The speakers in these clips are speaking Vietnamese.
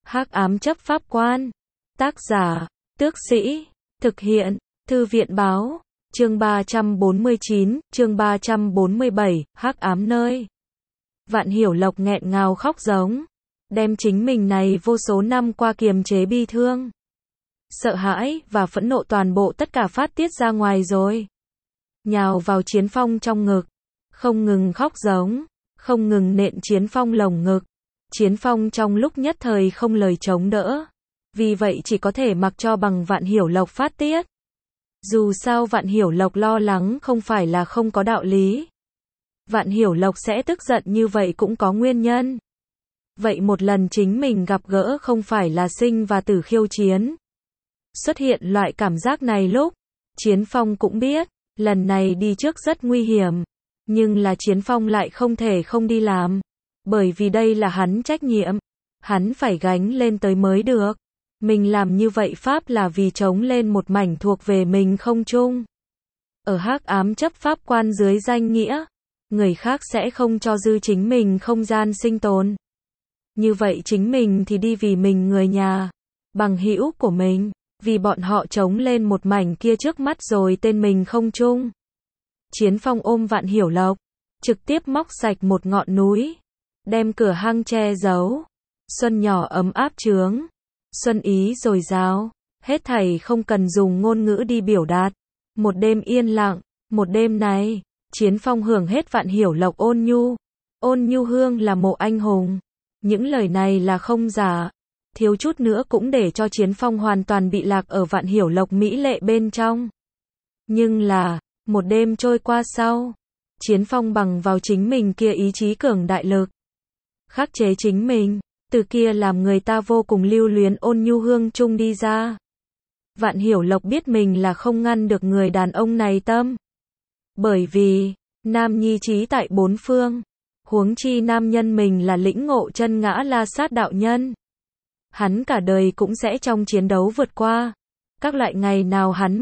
Hắc ám chấp pháp quan. Tác giả, Tước Sĩ. Thực hiện, Thư viện báo. Chương 349, chương 347, Hắc ám nơi. Vạn Hiểu Lộc nghẹn ngào khóc giống. Đem chính mình này vô số năm qua kiềm chế bi thương, sợ hãi và phẫn nộ toàn bộ tất cả phát tiết ra ngoài rồi. Nhào vào Chiến Phong trong ngực, không ngừng khóc giống, không ngừng nện Chiến Phong lồng ngực. Chiến Phong trong lúc nhất thời không lời chống đỡ, vì vậy chỉ có thể mặc cho bằng Vạn Hiểu Lộc phát tiết. Dù sao Vạn Hiểu Lộc lo lắng không phải là không có đạo lý. Vạn Hiểu Lộc sẽ tức giận như vậy cũng có nguyên nhân. Vậy một lần chính mình gặp gỡ không phải là sinh và tử khiêu chiến. Xuất hiện loại cảm giác này lúc, Chiến Phong cũng biết, lần này đi trước rất nguy hiểm. Nhưng là Chiến Phong lại không thể không đi làm. Bởi vì đây là hắn trách nhiệm. Hắn phải gánh lên tới mới được. Mình làm như vậy pháp là vì chống lên một mảnh thuộc về mình không chung. Ở hắc ám chấp pháp quan dưới danh nghĩa, người khác sẽ không cho dư chính mình không gian sinh tồn. Như vậy chính mình thì đi vì mình người nhà, bằng hữu của mình, vì bọn họ chống lên một mảnh kia trước mắt rồi tên mình không chung. Chiến Phong ôm Vạn Hiểu Lộc, trực tiếp móc sạch một ngọn núi, đem cửa hang che giấu. Xuân nhỏ ấm áp chướng, xuân ý dồi dào, hết thảy không cần dùng ngôn ngữ đi biểu đạt. Một đêm yên lặng, một đêm này, Chiến Phong hưởng hết Vạn Hiểu Lộc ôn nhu. Ôn nhu hương là mộ anh hùng. Những lời này là không giả, thiếu chút nữa cũng để cho Chiến Phong hoàn toàn bị lạc ở Vạn Hiểu Lộc mỹ lệ bên trong. Nhưng là, một đêm trôi qua sau, Chiến Phong bằng vào chính mình kia ý chí cường đại lực, khắc chế chính mình, từ kia làm người ta vô cùng lưu luyến ôn nhu hương chung đi ra. Vạn Hiểu Lộc biết mình là không ngăn được người đàn ông này tâm. Bởi vì, nam nhi trí tại bốn phương. Huống chi nam nhân mình là lĩnh ngộ chân ngã la sát đạo nhân. Hắn cả đời cũng sẽ trong chiến đấu vượt qua. Các loại ngày nào hắn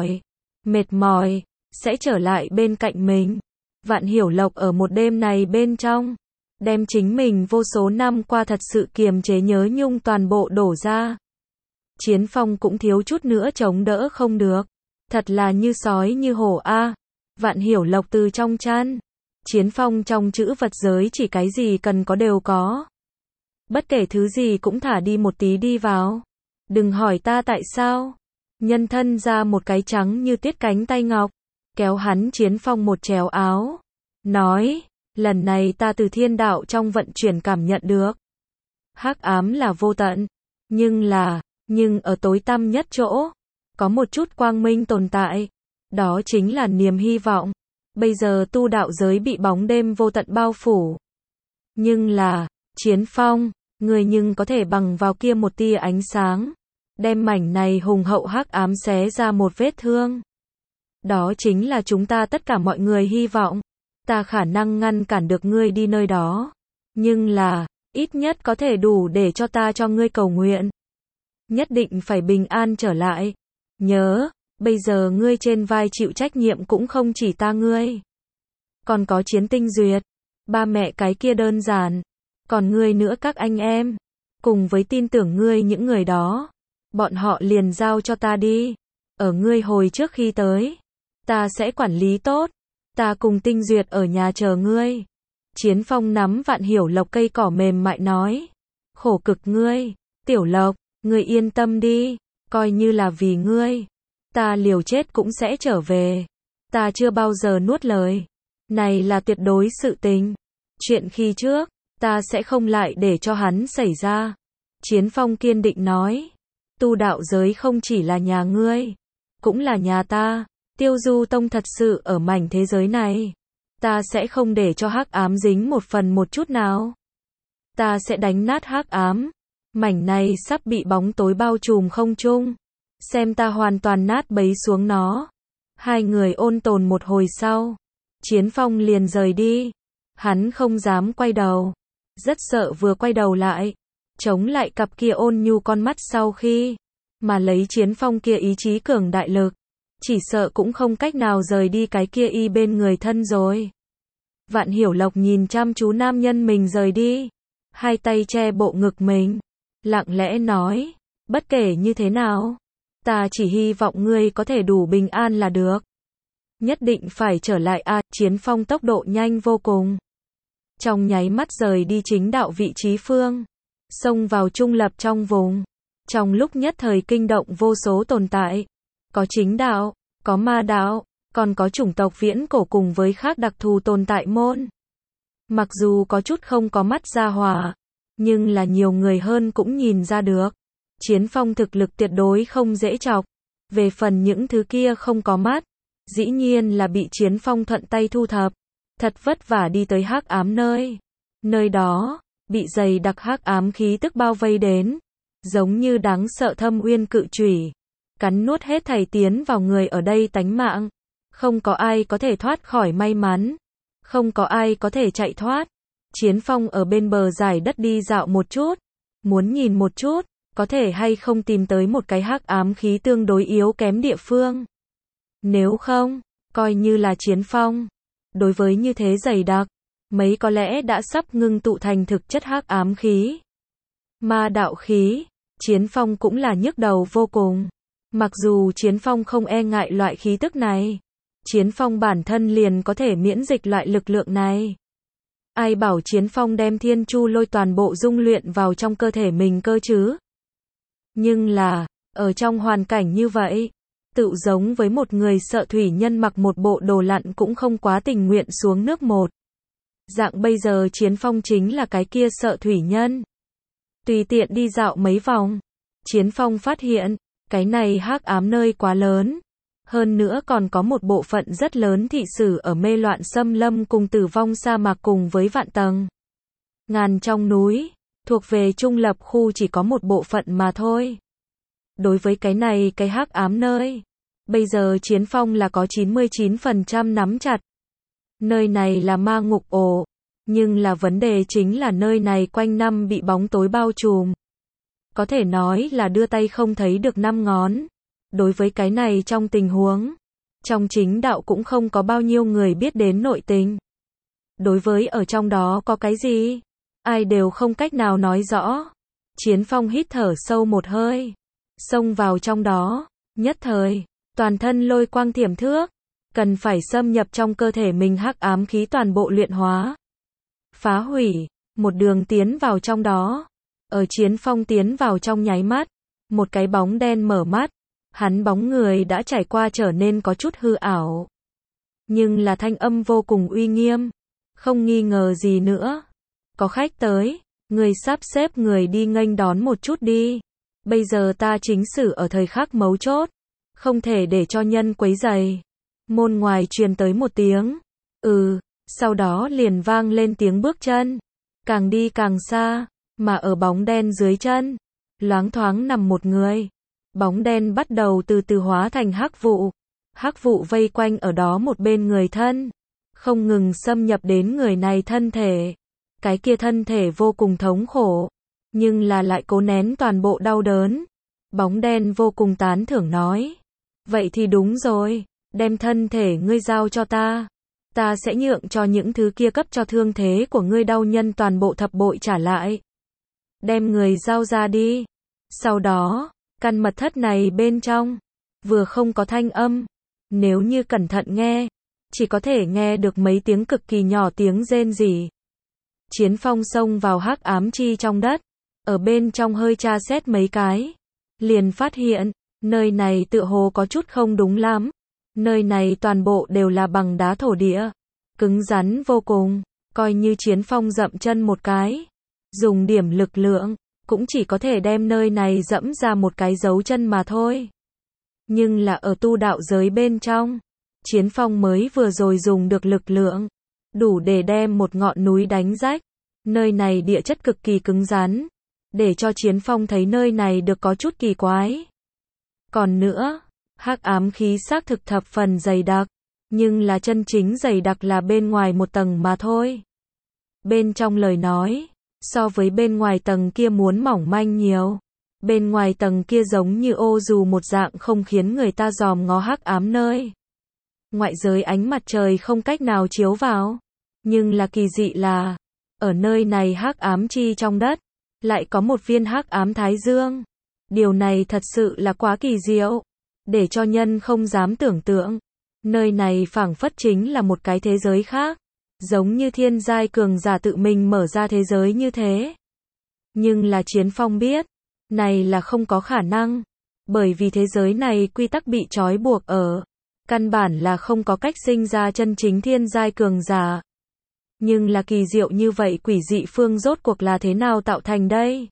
mệt mỏi, sẽ trở lại bên cạnh mình. Vạn Hiểu Lộc ở một đêm này bên trong, đem chính mình vô số năm qua thật sự kiềm chế nhớ nhung toàn bộ đổ ra. Chiến Phong cũng thiếu chút nữa chống đỡ không được. Thật là như sói như hổ a. Vạn Hiểu Lộc từ trong chăn. Chiến Phong trong chữ vật giới chỉ cái gì cần có đều có. Bất kể thứ gì cũng thả đi một tí đi vào. Đừng hỏi ta tại sao. Nhân thân ra một cái trắng như tiết cánh tay ngọc, kéo hắn Chiến Phong một chéo áo. Nói, lần này ta từ thiên đạo trong vận chuyển cảm nhận được. Hắc ám là vô tận. Nhưng ở tối tăm nhất chỗ, có một chút quang minh tồn tại. Đó chính là niềm hy vọng. Bây giờ tu đạo giới bị bóng đêm vô tận bao phủ. Nhưng là, Chiến Phong, người nhưng có thể bằng vào kia một tia ánh sáng, đem mảnh này hùng hậu hắc ám xé ra một vết thương. Đó chính là chúng ta tất cả mọi người hy vọng. Ta khả năng ngăn cản được ngươi đi nơi đó. Nhưng là, ít nhất có thể đủ để cho ta cho ngươi cầu nguyện. Nhất định phải bình an trở lại. Nhớ, bây giờ ngươi trên vai chịu trách nhiệm cũng không chỉ ta ngươi. Còn có Chiến Tinh Duyệt, ba mẹ cái kia đơn giản. Còn ngươi nữa các anh em. Cùng với tin tưởng ngươi những người đó. Bọn họ liền giao cho ta đi. Ở ngươi hồi trước khi tới. Ta sẽ quản lý tốt. Ta cùng Tinh Duyệt ở nhà chờ ngươi. Chiến Phong nắm Vạn Hiểu Lộc cây cỏ mềm mại nói. Khổ cực ngươi, Tiểu Lộc, ngươi yên tâm đi. Coi như là vì ngươi. Ta liều chết cũng sẽ trở về. Ta chưa bao giờ nuốt lời. Này là tuyệt đối sự tình. Chuyện khi trước, ta sẽ không lại để cho hắn xảy ra. Chiến Phong kiên định nói. Tu đạo giới không chỉ là nhà ngươi, cũng là nhà ta. Tiêu Du Tông thật sự ở mảnh thế giới này. Ta sẽ không để cho hắc ám dính một phần một chút nào. Ta sẽ đánh nát hắc ám. Mảnh này sắp bị bóng tối bao trùm không chung. Xem ta hoàn toàn nát bấy xuống nó. Hai người ôn tồn một hồi sau. Chiến Phong liền rời đi. Hắn không dám quay đầu. Rất sợ vừa quay đầu lại. Chống lại cặp kia ôn nhu con mắt sau khi. Mà lấy Chiến Phong kia ý chí cường đại lực. Chỉ sợ cũng không cách nào rời đi cái kia y bên người thân rồi. Vạn Hiểu Lộc nhìn chăm chú nam nhân mình rời đi. Hai tay che bộ ngực mình. lặng lẽ nói, bất kể như thế nào, ta chỉ hy vọng ngươi có thể đủ bình an là được. Nhất định phải trở lại a. Chiến Phong tốc độ nhanh vô cùng. Trong nháy mắt rời đi chính đạo vị trí phương, xông vào trung lập trong vùng. Trong lúc nhất thời kinh động vô số tồn tại. Có chính đạo, có ma đạo, còn có chủng tộc viễn cổ cùng với khác đặc thù tồn tại môn. Mặc dù có chút không có mắt ra hỏa, nhưng là nhiều người hơn cũng nhìn ra được. Chiến Phong thực lực tuyệt đối không dễ chọc. Về phần những thứ kia không có mắt, dĩ nhiên là bị Chiến Phong thuận tay thu thập. Thật vất vả đi tới hắc ám nơi. Nơi đó, bị dày đặc hắc ám khí tức bao vây đến. Giống như đáng sợ thâm uyên cự chủy. Cắn nuốt hết thảy tiến vào người ở đây tánh mạng. Không có ai có thể thoát khỏi may mắn. Không có ai có thể chạy thoát. Chiến Phong ở bên bờ giải đất đi dạo một chút. Muốn nhìn một chút, có thể hay không tìm tới một cái hắc ám khí tương đối yếu kém địa phương. Nếu không, coi như là Chiến Phong. Đối với như thế dày đặc, mấy có lẽ đã sắp ngưng tụ thành thực chất hắc ám khí. Ma đạo khí, Chiến Phong cũng là nhức đầu vô cùng. Mặc dù Chiến Phong không e ngại loại khí tức này, Chiến Phong bản thân liền có thể miễn dịch loại lực lượng này. Ai bảo Chiến Phong đem Thiên Chu Lôi toàn bộ dung luyện vào trong cơ thể mình cơ chứ? Nhưng là, ở trong hoàn cảnh như vậy, tự giống với một người sợ thủy nhân mặc một bộ đồ lặn cũng không quá tình nguyện xuống nước một. Dạng bây giờ Chiến Phong chính là cái kia sợ thủy nhân. Tùy tiện đi dạo mấy vòng, Chiến Phong phát hiện, cái này hắc ám nơi quá lớn. Hơn nữa còn có một bộ phận rất lớn thị sử ở mê loạn xâm lâm cùng tử vong sa mạc cùng với vạn tầng. Ngàn trong núi, thuộc về trung lập khu chỉ có một bộ phận mà thôi. Đối với cái này cái hắc ám nơi, bây giờ Chiến Phong là có 99% nắm chặt. Nơi này là ma ngục ổ, nhưng là vấn đề chính là nơi này quanh năm bị bóng tối bao trùm. Có thể nói là đưa tay không thấy được năm ngón. Đối với cái này trong tình huống, trong chính đạo cũng không có bao nhiêu người biết đến nội tình. Đối với ở trong đó có cái gì, ai đều không cách nào nói rõ. Chiến Phong hít thở sâu một hơi, xông vào trong đó, nhất thời, toàn thân lôi quang thiểm thước, cần phải xâm nhập trong cơ thể mình hắc ám khí toàn bộ luyện hóa. Phá hủy, một đường tiến vào trong đó. Ở Chiến Phong tiến vào trong nháy mắt, một cái bóng đen mở mắt. Hắn bóng người đã trải qua trở nên có chút hư ảo. Nhưng là thanh âm vô cùng uy nghiêm. Không nghi ngờ gì nữa. Có khách tới, người sắp xếp người đi nghênh đón một chút đi. Bây giờ ta chính xử ở thời khắc mấu chốt. Không thể để cho nhân quấy rầy. Môn ngoài truyền tới một tiếng. Sau đó liền vang lên tiếng bước chân. Càng đi càng xa, mà ở bóng đen dưới chân, loáng thoáng nằm một người. Bóng đen bắt đầu từ từ hóa thành hắc vụ. Hắc vụ vây quanh ở đó một bên người thân, không ngừng xâm nhập đến người này thân thể. Cái kia thân thể vô cùng thống khổ, nhưng là lại cố nén toàn bộ đau đớn. Bóng đen vô cùng tán thưởng nói, vậy thì đúng rồi, đem thân thể ngươi giao cho ta. Ta sẽ nhượng cho những thứ kia cấp cho thương thế của ngươi đau nhân toàn bộ thập bội trả lại. Đem người giao ra đi. Sau đó, căn mật thất này bên trong, vừa không có thanh âm. Nếu như cẩn thận nghe, chỉ có thể nghe được mấy tiếng cực kỳ nhỏ tiếng rên rỉ. Chiến Phong xông vào hắc ám chi trong đất, ở bên trong hơi tra xét mấy cái. Liền phát hiện, nơi này tựa hồ có chút không đúng lắm. Nơi này toàn bộ đều là bằng đá thổ địa, cứng rắn vô cùng, coi như Chiến Phong dậm chân một cái, dùng điểm lực lượng, cũng chỉ có thể đem nơi này dẫm ra một cái dấu chân mà thôi. Nhưng là ở tu đạo giới bên trong, Chiến Phong mới vừa rồi dùng được lực lượng, đủ để đem một ngọn núi đánh rách. Nơi này địa chất cực kỳ cứng rắn, để cho Chiến Phong thấy nơi này được có chút kỳ quái. Còn nữa, hắc ám khí xác thực thập phần dày đặc, nhưng là chân chính dày đặc là bên ngoài một tầng mà thôi. Bên trong lời nói, so với bên ngoài tầng kia muốn mỏng manh nhiều. Bên ngoài tầng kia giống như ô dù một dạng không khiến người ta dòm ngó hắc ám nơi. Ngoại giới ánh mặt trời không cách nào chiếu vào. Nhưng là kỳ dị là, ở nơi này hắc ám chi trong đất, lại có một viên hắc ám thái dương. Điều này thật sự là quá kỳ diệu, để cho nhân không dám tưởng tượng. Nơi này phảng phất chính là một cái thế giới khác, giống như thiên giai cường giả tự mình mở ra thế giới như thế. Nhưng là Chiến Phong biết, này là không có khả năng, bởi vì thế giới này quy tắc bị trói buộc ở, căn bản là không có cách sinh ra chân chính thiên giai cường giả. Nhưng là kỳ diệu như vậy quỷ dị phương rốt cuộc là thế nào tạo thành đây?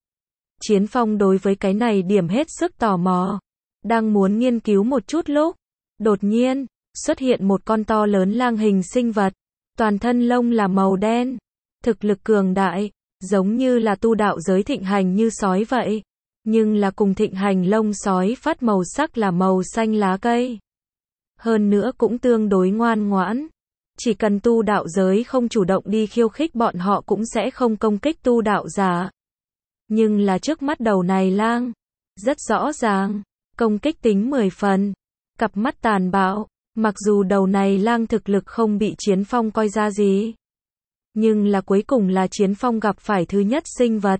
Chiến Phong đối với cái này điểm hết sức tò mò, đang muốn nghiên cứu một chút lúc, đột nhiên, xuất hiện một con to lớn lang hình sinh vật, toàn thân lông là màu đen, thực lực cường đại, giống như là tu đạo giới thịnh hành như sói vậy, nhưng là cùng thịnh hành lông sói phát màu sắc là màu xanh lá cây. Hơn nữa cũng tương đối ngoan ngoãn, chỉ cần tu đạo giới không chủ động đi khiêu khích bọn họ cũng sẽ không công kích tu đạo giả. Nhưng là trước mắt đầu này lang, rất rõ ràng, công kích tính 10 phần, cặp mắt tàn bạo, mặc dù đầu này lang thực lực không bị Chiến Phong coi ra gì. Nhưng là cuối cùng là Chiến Phong gặp phải thứ nhất sinh vật.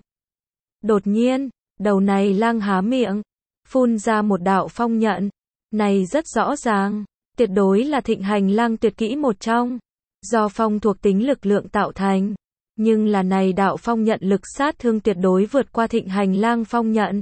Đột nhiên, đầu này lang há miệng, phun ra một đạo phong nhận, này rất rõ ràng, tuyệt đối là thịnh hành lang tuyệt kỹ một trong, do phong thuộc tính lực lượng tạo thành. Nhưng là này đạo phong nhận lực sát thương tuyệt đối vượt qua thịnh hành lang phong nhận.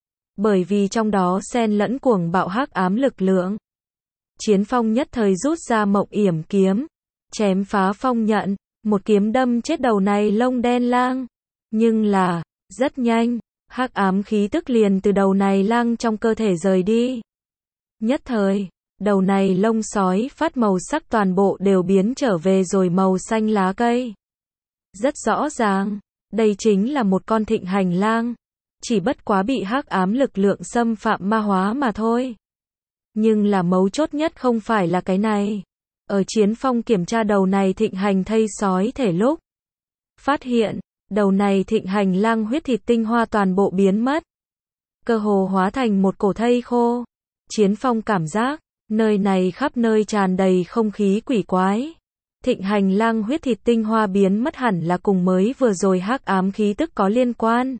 Bởi vì trong đó xen lẫn cuồng bạo hắc ám lực lượng. Chiến Phong nhất thời rút ra Mộng Yểm kiếm, chém phá phong nhận, một kiếm đâm chết đầu này lông đen lang. Nhưng là, rất nhanh, hắc ám khí tức liền từ đầu này lang trong cơ thể rời đi. Nhất thời, đầu này lông sói phát màu sắc toàn bộ đều biến trở về rồi màu xanh lá cây. Rất rõ ràng, đây chính là một con thịnh hành lang, chỉ bất quá bị hắc ám lực lượng xâm phạm ma hóa mà thôi. Nhưng là mấu chốt nhất không phải là cái này. Ở Chiến Phong kiểm tra đầu này thịnh hành thây sói thể lúc, phát hiện, đầu này thịnh hành lang huyết thịt tinh hoa toàn bộ biến mất. Cơ hồ hóa thành một cổ thây khô. Chiến Phong cảm giác, nơi này khắp nơi tràn đầy không khí quỷ quái. Thịnh hành lang huyết thịt tinh hoa biến mất hẳn là cùng mới vừa rồi hắc ám khí tức có liên quan.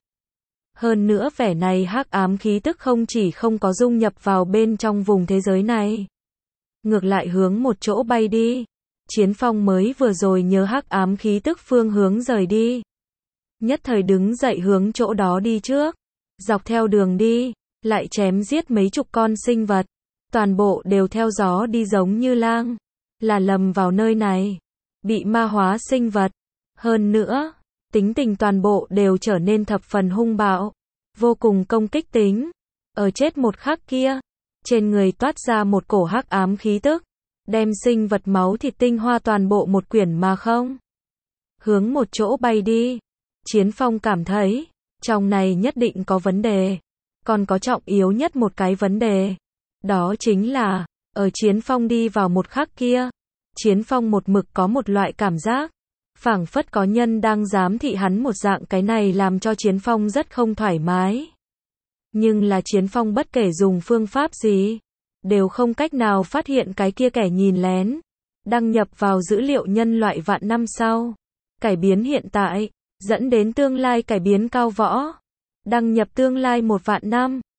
Hơn nữa vẻ này hắc ám khí tức không chỉ không có dung nhập vào bên trong vùng thế giới này, ngược lại hướng một chỗ bay đi. Chiến Phong mới vừa rồi nhớ hắc ám khí tức phương hướng rời đi, nhất thời đứng dậy hướng chỗ đó đi trước, dọc theo đường đi, lại chém giết mấy chục con sinh vật, toàn bộ đều theo gió đi giống như lang, là lầm vào nơi này, bị ma hóa sinh vật. Hơn nữa, tính tình toàn bộ đều trở nên thập phần hung bạo, vô cùng công kích tính. Ở chết một khắc kia, trên người toát ra một cổ hắc ám khí tức, đem sinh vật máu thịt tinh hoa toàn bộ một quyển mà không. Hướng một chỗ bay đi. Chiến Phong cảm thấy, trong này nhất định có vấn đề. Còn có trọng yếu nhất một cái vấn đề. Đó chính là, ở Chiến Phong đi vào một khắc kia, Chiến Phong một mực có một loại cảm giác, phảng phất có nhân đang giám thị hắn một dạng, cái này làm cho Chiến Phong rất không thoải mái. Nhưng là Chiến Phong bất kể dùng phương pháp gì, đều không cách nào phát hiện cái kia kẻ nhìn lén, đăng nhập vào dữ liệu nhân loại vạn năm sau, cải biến hiện tại, dẫn đến tương lai cải biến cao võ, đăng nhập tương lai 1 vạn năm,